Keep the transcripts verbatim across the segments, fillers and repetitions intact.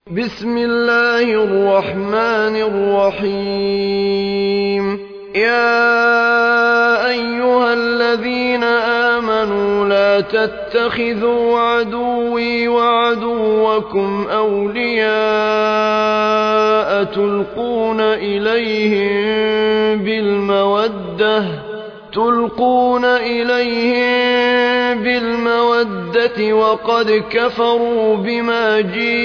بسم الله الرحمن الرحيم يا أيها الذين آمنوا لا تتخذوا عدوي وعدوكم أولياء تلقون إليهم بالمودة تلقون إليهم بالمودة وقد كفروا بما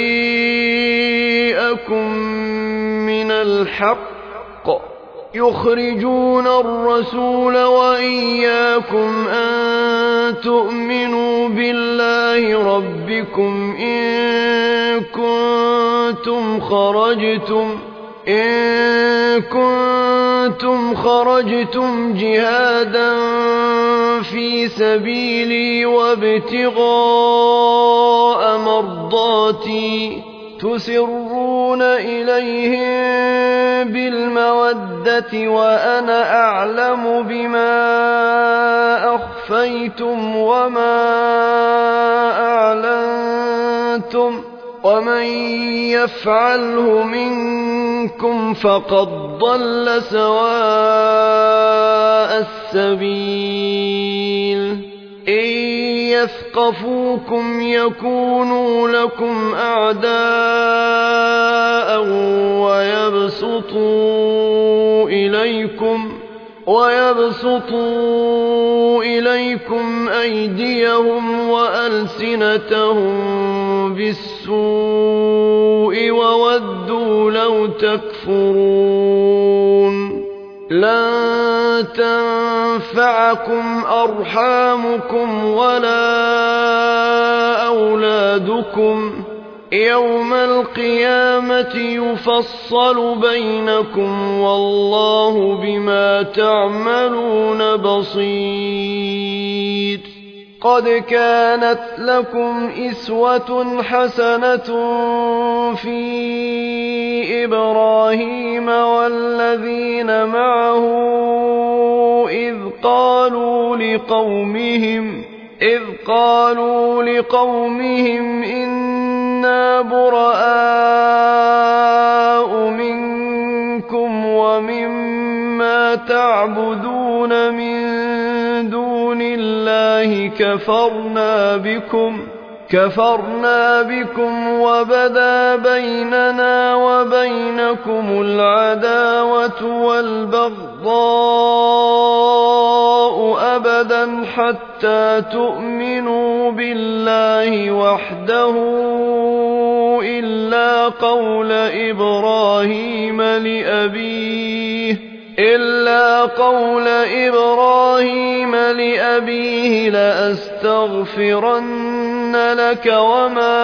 جاءكم من الحق يخرجون الرسول وإياكم أن تؤمنوا بالله ربكم إن كنتم خرجتم إن كنتم خرجتم جهادا في سبيلي وابتغاء مرضاتي تسرون إليهم بالمودة وأنا أعلم بما أخفيتم وما أعلنتم ومن يفعله منكم فقد ضل سواء السبيل إن يثقفوكم يكونوا لكم أعداء ويبسطوا إليكم ويبسطوا إليكم أيديهم وألسنتهم بالسوء وودوا لو تكفرون لن تنفعكم أرحامكم ولا أولادكم يوم القيامة يفصل بينكم والله بما تعملون بصير قد كانت لكم إسوة حسنة في إبراهيم والذين معه إذ قالوا لقومهم إذ قالوا لقومهم إنا براء منكم ومما تعبدون من دون الله كفرنا بكم كفرنا بكم وبدا بيننا وبينكم العداوة والبغضاء أبدا حتى تؤمنوا بالله وحده إلا قول إبراهيم لأبيه إلا قول إبراهيم لأبيه لأستغفرن لك وما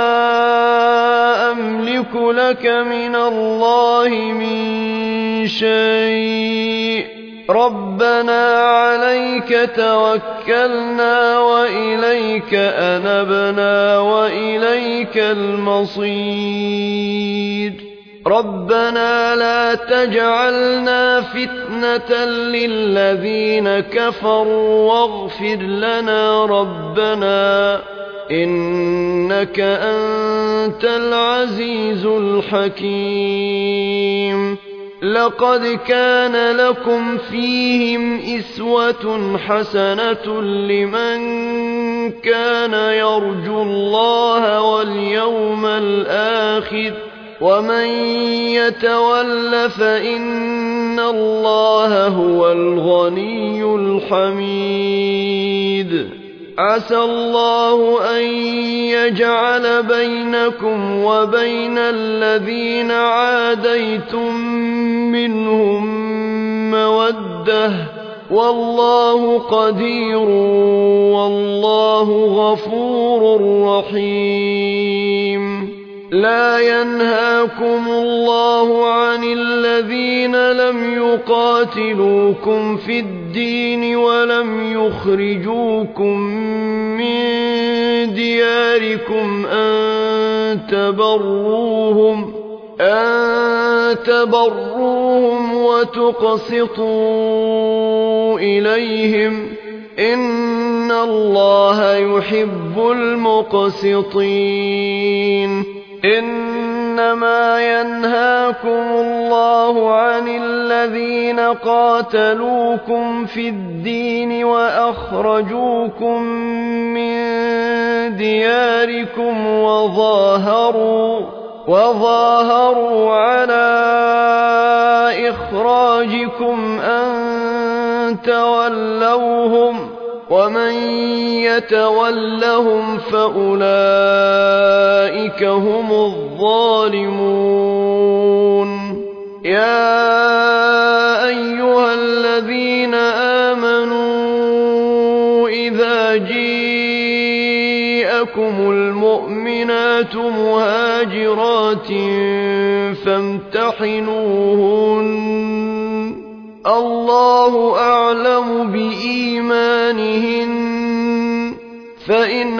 أملك لك من الله من شيء ربنا عليك توكلنا وإليك أنبنا وإليك المصير ربنا لا تجعلنا فتنة للذين كفروا واغفر لنا ربنا إنك أنت العزيز الحكيم لقد كان لكم فيهم إسوة حسنة لمن كان يرجو الله واليوم الآخر ومن يتول فإن الله هو الغني الحميد عسى الله أن يجعل بينكم وبين الذين عاديتم منهم مودة والله قدير والله غفور رحيم لا ينهاكم الله عن الذين لم يقاتلوكم في الدين ولم يخرجوكم من دياركم أن تبروهم أن تبروهم وتقسطوا إليهم إن الله يحب المقسطين إن إنما ينهاكم الله عن الذين قاتلوكم في الدين وأخرجوكم من دياركم وظاهروا وظاهروا على إخراجكم أن تولوهم ومن يتولهم فأولئك هم الظالمون يا أيها الذين آمنوا إذا جاءكم المؤمنات مهاجرات فامتحنوهن الله أعلم بإيمانهن فإن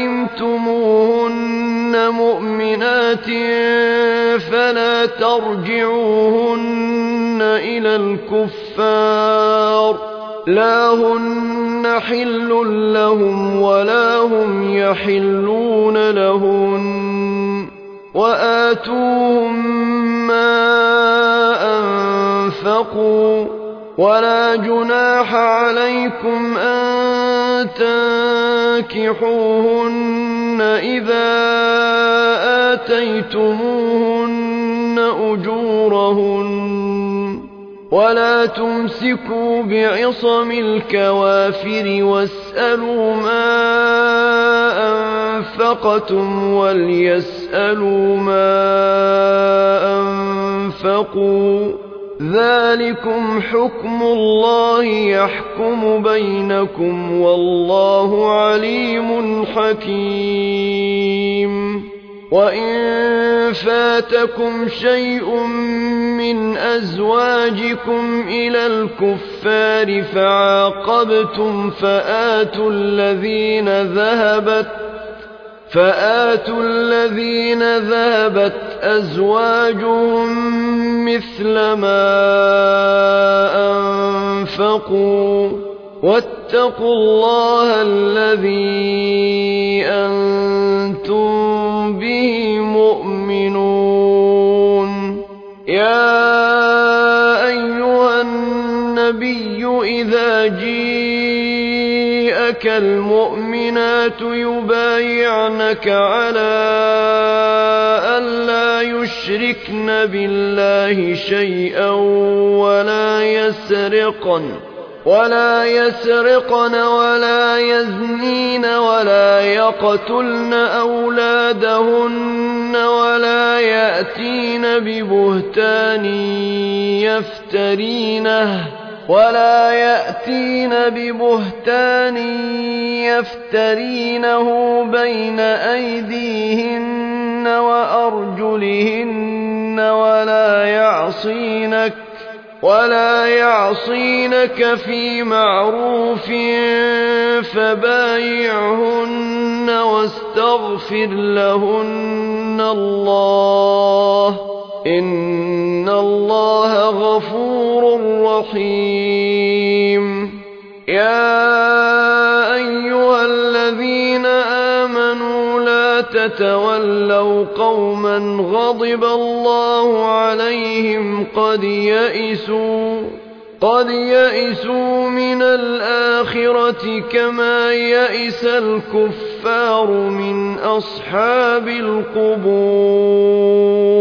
علمتموهن مؤمنات فلا ترجعوهن إلى الكفار لا هن حل لهم ولا هم يحلون لهن وآتوهم ما أنفقوا ولا جناح عليكم أن تنكحوهن إذا آتيتموهن أجورهن ولا تمسكوا بعصم الكوافر واسألوا ما أنفقتم وليسألوا ما أنفقوا ذلكم حكم الله يحكم بينكم والله عليم حكيم وإن فاتكم شيء من أزواجكم إلى الكفار فعاقبتم فآتوا الذين ذهبت فآتوا الذين ذهبت أزواجهم مثل ما أنفقوا واتقوا الله الذي أنتم به مؤمنون يا أيها النبي إذا جاءك المؤمنات يبايعنك على ألا يشركن بالله شيئا ولا يسرقن ولا يسرقن ولا يزنين ولا يقتلن أولادهن ولا يأتين ببهتان يفترينه ولا يأتين ببهتان يفترينه بين أيديهن وأرجلهن ولا يعصينك ولا يعصينك في معروف فبايعهن واستغفر لهن الله إن الله غفور رحيم يا أيها الذين آمنوا لا تتولوا قوما غضب الله عليهم قد يئسوا قد يئسوا من الآخرة كما يئس الكفار من أصحاب القبور